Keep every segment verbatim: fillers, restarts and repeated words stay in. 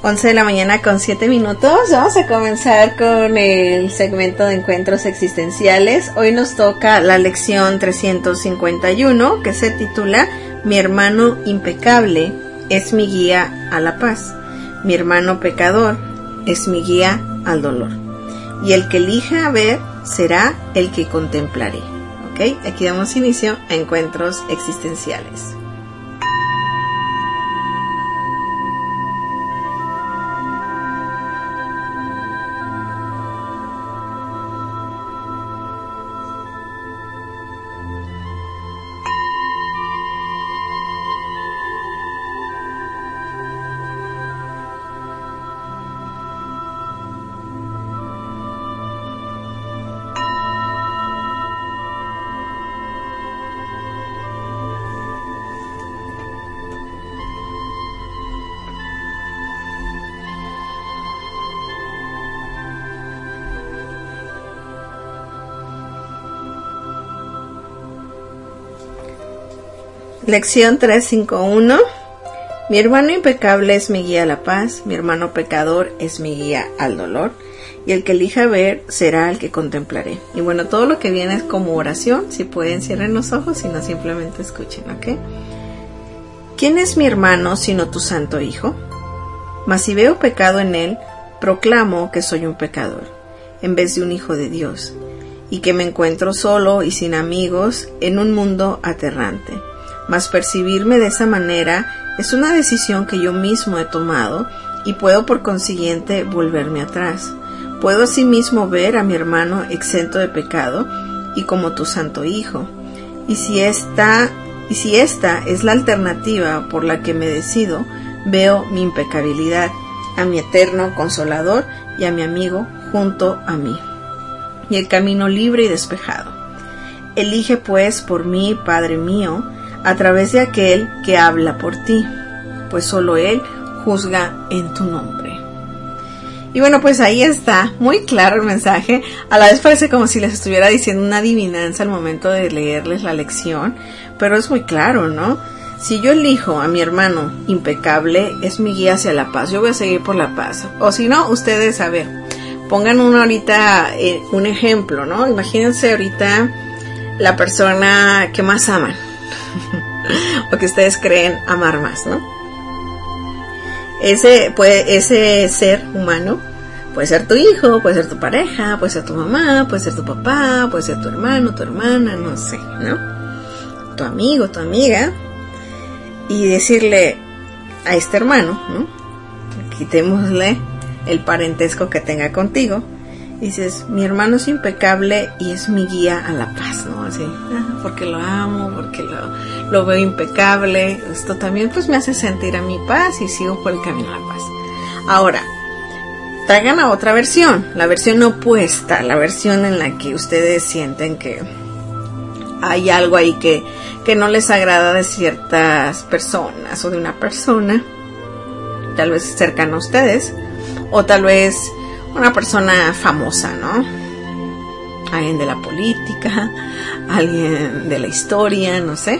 once de la mañana con siete minutos. Vamos a comenzar con el segmento de encuentros existenciales. Hoy nos toca la lección trescientos cincuenta y uno, que se titula Mi hermano impecable es mi guía a la paz. Mi hermano pecador es mi guía al dolor. Y el que elija ver será el que contemplaré. ¿Ok? Aquí damos inicio a encuentros existenciales. Lección trescientos cincuenta y uno. Mi hermano impecable es mi guía a la paz, mi hermano pecador es mi guía al dolor, y el que elija ver será el que contemplaré. Y bueno, todo lo que viene es como oración. Si pueden, cierren los ojos y no simplemente escuchen, ¿ok? ¿Quién es mi hermano sino tu santo Hijo? Mas si veo pecado en él, proclamo que soy un pecador, en vez de un hijo de Dios, y que me encuentro solo y sin amigos en un mundo aterrante. Mas percibirme de esa manera es una decisión que yo mismo he tomado y puedo por consiguiente volverme atrás. Puedo asimismo ver a mi hermano exento de pecado y como tu santo Hijo. Y si esta, y si esta es la alternativa por la que me decido, veo mi impecabilidad, a mi eterno consolador y a mi amigo junto a mí, y el camino libre y despejado. Elige pues por mí, Padre mío, a través de aquel que habla por ti, pues solo él juzga en tu nombre. Y bueno, pues ahí está, muy claro el mensaje. A la vez parece como si les estuviera diciendo una adivinanza al momento de leerles la lección, pero es muy claro, ¿no? Si yo elijo a mi hermano impecable, es mi guía hacia la paz. Yo voy a seguir por la paz. O si no, ustedes, a ver, pongan uno ahorita, eh, un ejemplo, ¿no? Imagínense ahorita la persona que más aman o que ustedes creen amar más, ¿no? Ese, puede, ese ser humano puede ser tu hijo, puede ser tu pareja, puede ser tu mamá, puede ser tu papá, puede ser tu hermano, tu hermana, no sé, ¿no? Tu amigo, tu amiga. Y decirle a este hermano, ¿no? Quitémosle el parentesco que tenga contigo. Dices, mi hermano es impecable y es mi guía a la paz, ¿no? Así, ah, porque lo amo, porque lo, lo veo impecable. Esto también pues me hace sentir a mi paz y sigo por el camino a la paz. Ahora, traigan a otra versión, la versión opuesta, la versión en la que ustedes sienten que hay algo ahí que, que no les agrada de ciertas personas o de una persona, tal vez cercana a ustedes, o tal vez una persona famosa, ¿no? Alguien de la política, alguien de la historia, no sé.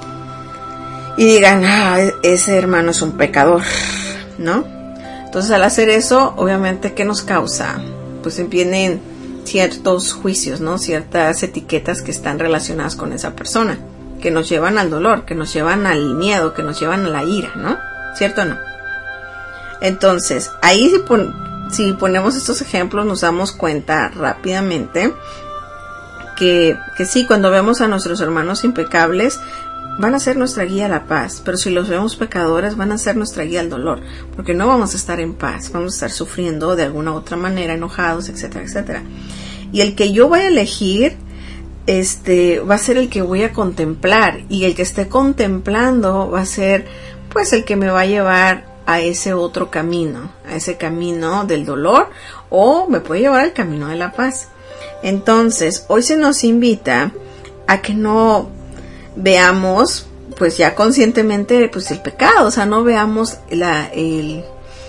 Y digan, ah, ese hermano es un pecador, ¿no? Entonces al hacer eso, obviamente, ¿qué nos causa? Pues vienen ciertos juicios, ¿no? Ciertas etiquetas que están relacionadas con esa persona, que nos llevan al dolor, que nos llevan al miedo, que nos llevan a la ira, ¿no? ¿Cierto o no? Entonces, ahí se pone... Si ponemos estos ejemplos, nos damos cuenta rápidamente que, que sí, cuando vemos a nuestros hermanos impecables, van a ser nuestra guía a la paz, pero si los vemos pecadores, van a ser nuestra guía al dolor, porque no vamos a estar en paz, vamos a estar sufriendo de alguna otra manera, enojados, etcétera, etcétera. Y el que yo voy a elegir, este, va a ser el que voy a contemplar, y el que esté contemplando va a ser, pues, el que me va a llevar a ese otro camino, a ese camino del dolor, o me puede llevar al camino de la paz. Entonces, hoy se nos invita a que no veamos, pues ya conscientemente, pues el pecado, o sea, no veamos la, el,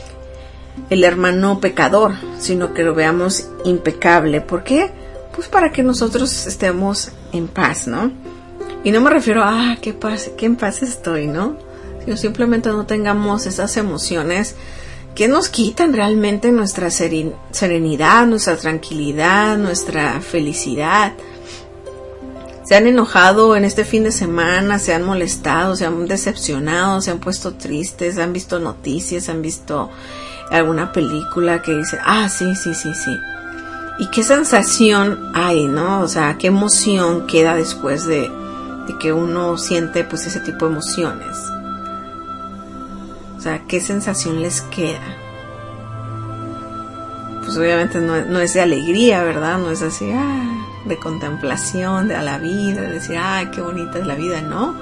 el hermano pecador, sino que lo veamos impecable. ¿Por qué? Pues para que nosotros estemos en paz, ¿no? Y no me refiero a, ah, qué paz, qué en paz estoy, ¿no? Sino simplemente no tengamos esas emociones que nos quitan realmente nuestra serenidad, nuestra tranquilidad, nuestra felicidad. Se han enojado en este fin de semana, se han molestado, se han decepcionado, se han puesto tristes, han visto noticias, han visto alguna película que dice, ah, sí, sí, sí, sí. ¿Y qué sensación hay, no? O sea, qué emoción queda después de, de que uno siente pues ese tipo de emociones. O sea, ¿qué sensación les queda? Pues obviamente no, no es de alegría, ¿verdad? No es así, ah, de contemplación de a la vida, de decir, ay, qué bonita es la vida, ¿no?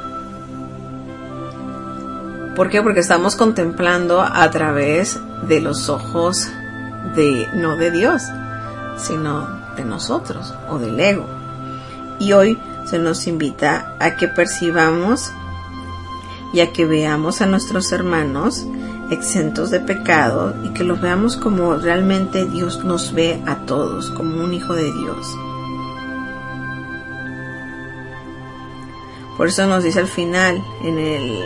¿Por qué? Porque estamos contemplando a través de los ojos de, no de Dios, sino de nosotros o del ego. Y hoy se nos invita a que percibamos y a que veamos a nuestros hermanos exentos de pecado y que los veamos como realmente Dios nos ve a todos, como un hijo de Dios. Por eso nos dice al final, en el,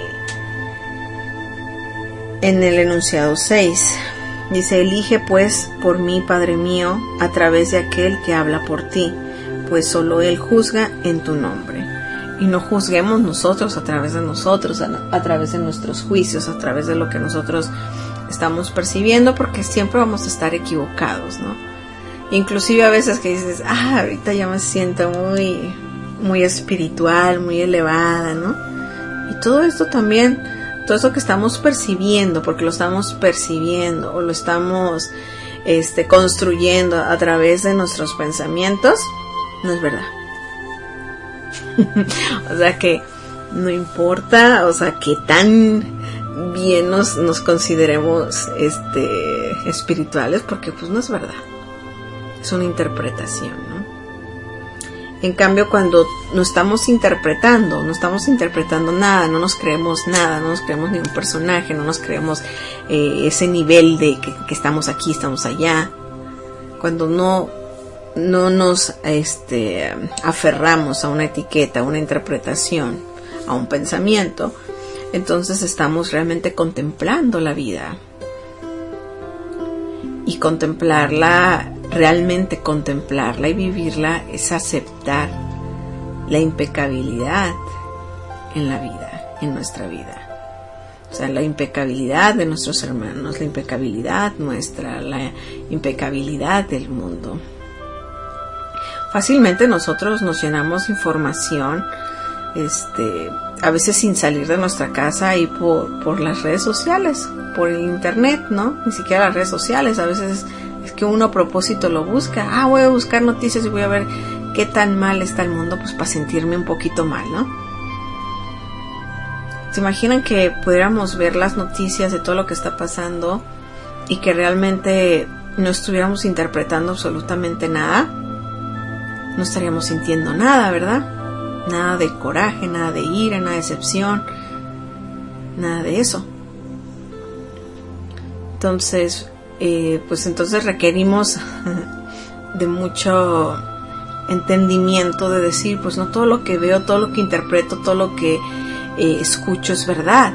en el enunciado seis, dice, elige pues por mí, Padre mío, a través de aquel que habla por ti, pues solo Él juzga en tu nombre. Y no juzguemos nosotros a través de nosotros, a, a través de nuestros juicios, a través de lo que nosotros estamos percibiendo, porque siempre vamos a estar equivocados, ¿no? Inclusive a veces que dices, ah, ahorita ya me siento muy, muy espiritual, muy elevada, ¿no? Y todo esto también, todo esto que estamos percibiendo, porque lo estamos percibiendo o lo estamos este, construyendo a través de nuestros pensamientos, no es verdad. O sea que no importa, o sea, que tan bien nos, nos consideremos este, espirituales, porque pues no es verdad. Es una interpretación, ¿no? En cambio, cuando no estamos interpretando, no estamos interpretando nada, no nos creemos nada, no nos creemos ningún personaje, no nos creemos eh, ese nivel de que, que estamos aquí, estamos allá. Cuando no, no nos este, aferramos a una etiqueta, a una interpretación, a un pensamiento, entonces estamos realmente contemplando la vida. Y contemplarla, realmente contemplarla y vivirla, es aceptar la impecabilidad en la vida, en nuestra vida. O sea, la impecabilidad de nuestros hermanos, la impecabilidad nuestra, la impecabilidad del mundo. Fácilmente nosotros nos llenamos de información, este, a veces sin salir de nuestra casa y por, por las redes sociales, por el internet, ¿no? Ni siquiera las redes sociales, a veces es, es que uno a propósito lo busca. Ah, voy a buscar noticias y voy a ver qué tan mal está el mundo, pues para sentirme un poquito mal, ¿no? ¿Se imaginan que pudiéramos ver las noticias de todo lo que está pasando y que realmente no estuviéramos interpretando absolutamente nada? No estaríamos sintiendo nada, ¿verdad? Nada de coraje, nada de ira, nada de decepción, nada de eso. Entonces, eh, pues entonces requerimos de mucho entendimiento de decir, pues no todo lo que veo, todo lo que interpreto, todo lo que eh, escucho es verdad.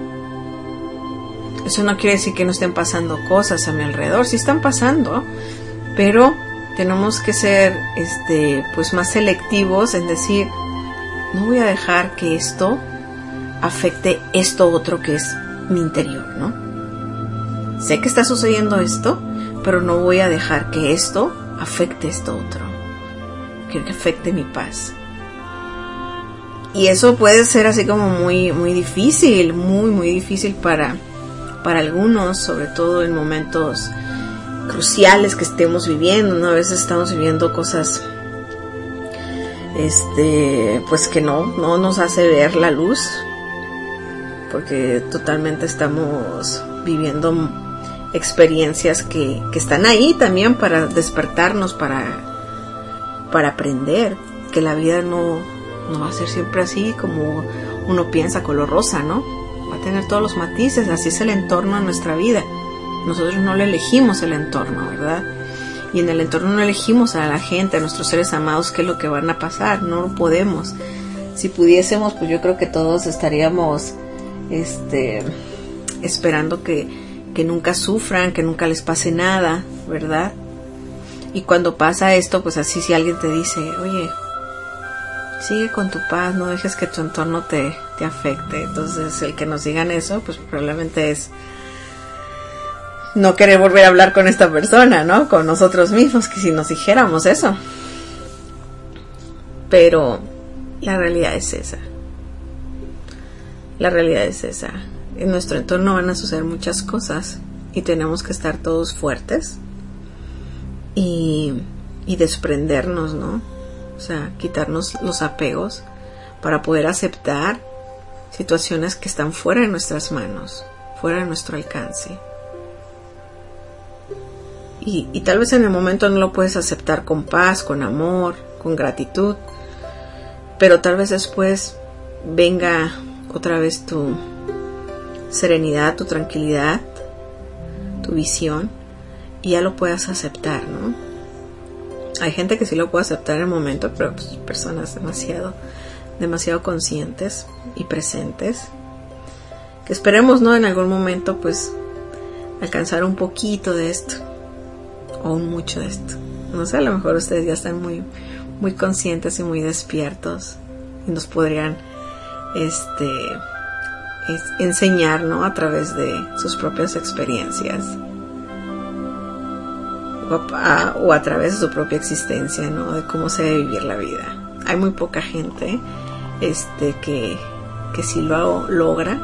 Eso no quiere decir que no estén pasando cosas a mi alrededor, sí están pasando, pero tenemos que ser este, pues más selectivos en decir, no voy a dejar que esto afecte esto otro que es mi interior, ¿no? Sé que está sucediendo esto, pero no voy a dejar que esto afecte esto otro. Quiero que afecte mi paz. Y eso puede ser así como muy, muy difícil, muy, muy difícil para, para algunos, sobre todo en momentos cruciales que estemos viviendo, ¿no? A veces estamos viviendo cosas este pues que no, no nos hace ver la luz, porque totalmente estamos viviendo experiencias que, que están ahí también para despertarnos, para, para aprender que la vida no, no va a ser siempre así como uno piensa, color rosa, ¿no? Va a tener todos los matices, así es el entorno de nuestra vida. Nosotros no le elegimos el entorno, ¿verdad? Y en el entorno no elegimos a la gente, a nuestros seres amados, qué es lo que van a pasar. No lo podemos. Si pudiésemos, pues yo creo que todos estaríamos este, esperando que, que nunca sufran, que nunca les pase nada, ¿verdad? Y cuando pasa esto, pues así si alguien te dice, oye, sigue con tu paz, no dejes que tu entorno te, te afecte. Entonces el que nos digan eso, pues probablemente es no querer volver a hablar con esta persona, ¿no? Con nosotros mismos, que si nos dijéramos eso. Pero la realidad es esa. La realidad es esa. En nuestro entorno van a suceder muchas cosas y tenemos que estar todos fuertes y, y desprendernos, ¿no? O sea, quitarnos los apegos para poder aceptar situaciones que están fuera de nuestras manos, fuera de nuestro alcance. Y, y tal vez en el momento no lo puedes aceptar con paz, con amor, con gratitud, pero tal vez después venga otra vez tu serenidad, tu tranquilidad, tu visión, y ya lo puedas aceptar, ¿no? Hay gente que sí lo puede aceptar en el momento, pero pues, personas demasiado, demasiado conscientes y presentes, que esperemos, ¿no? En algún momento, pues, alcanzar un poquito de esto, o un mucho de esto. No sé, a lo mejor ustedes ya están muy, muy conscientes y muy despiertos, y nos podrían, este, es, enseñar, ¿no? A través de sus propias experiencias. O a, o a través de su propia existencia, ¿no? De cómo se debe vivir la vida. Hay muy poca gente este, que, que sí lo logra,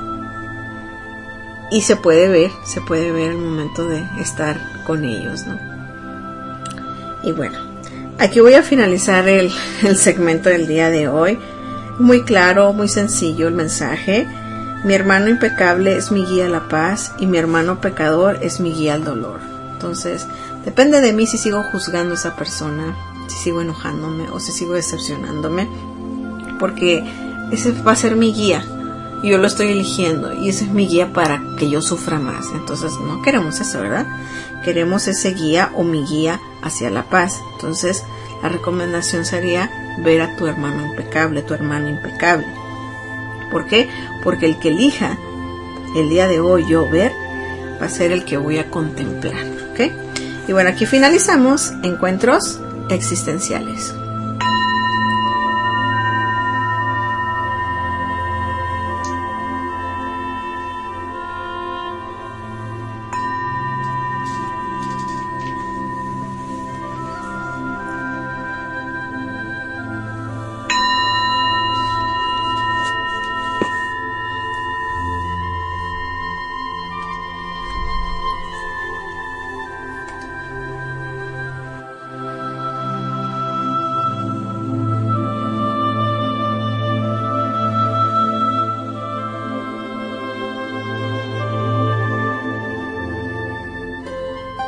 y se puede ver, se puede ver el momento de estar con ellos, ¿no? Y bueno, aquí voy a finalizar el, el segmento del día de hoy. Muy claro, muy sencillo el mensaje. Mi hermano impecable es mi guía a la paz y mi hermano pecador es mi guía al dolor. Entonces, depende de mí si sigo juzgando a esa persona, si sigo enojándome o si sigo decepcionándome, porque ese va a ser mi guía. Yo lo estoy eligiendo y ese es mi guía para que yo sufra más. Entonces no queremos eso, ¿verdad? Queremos ese guía o mi guía hacia la paz. Entonces la recomendación sería ver a tu hermano impecable, tu hermano impecable. ¿Por qué? Porque el que elija el día de hoy yo ver va a ser el que voy a contemplar, ¿ok? Y bueno, aquí finalizamos Encuentros Existenciales.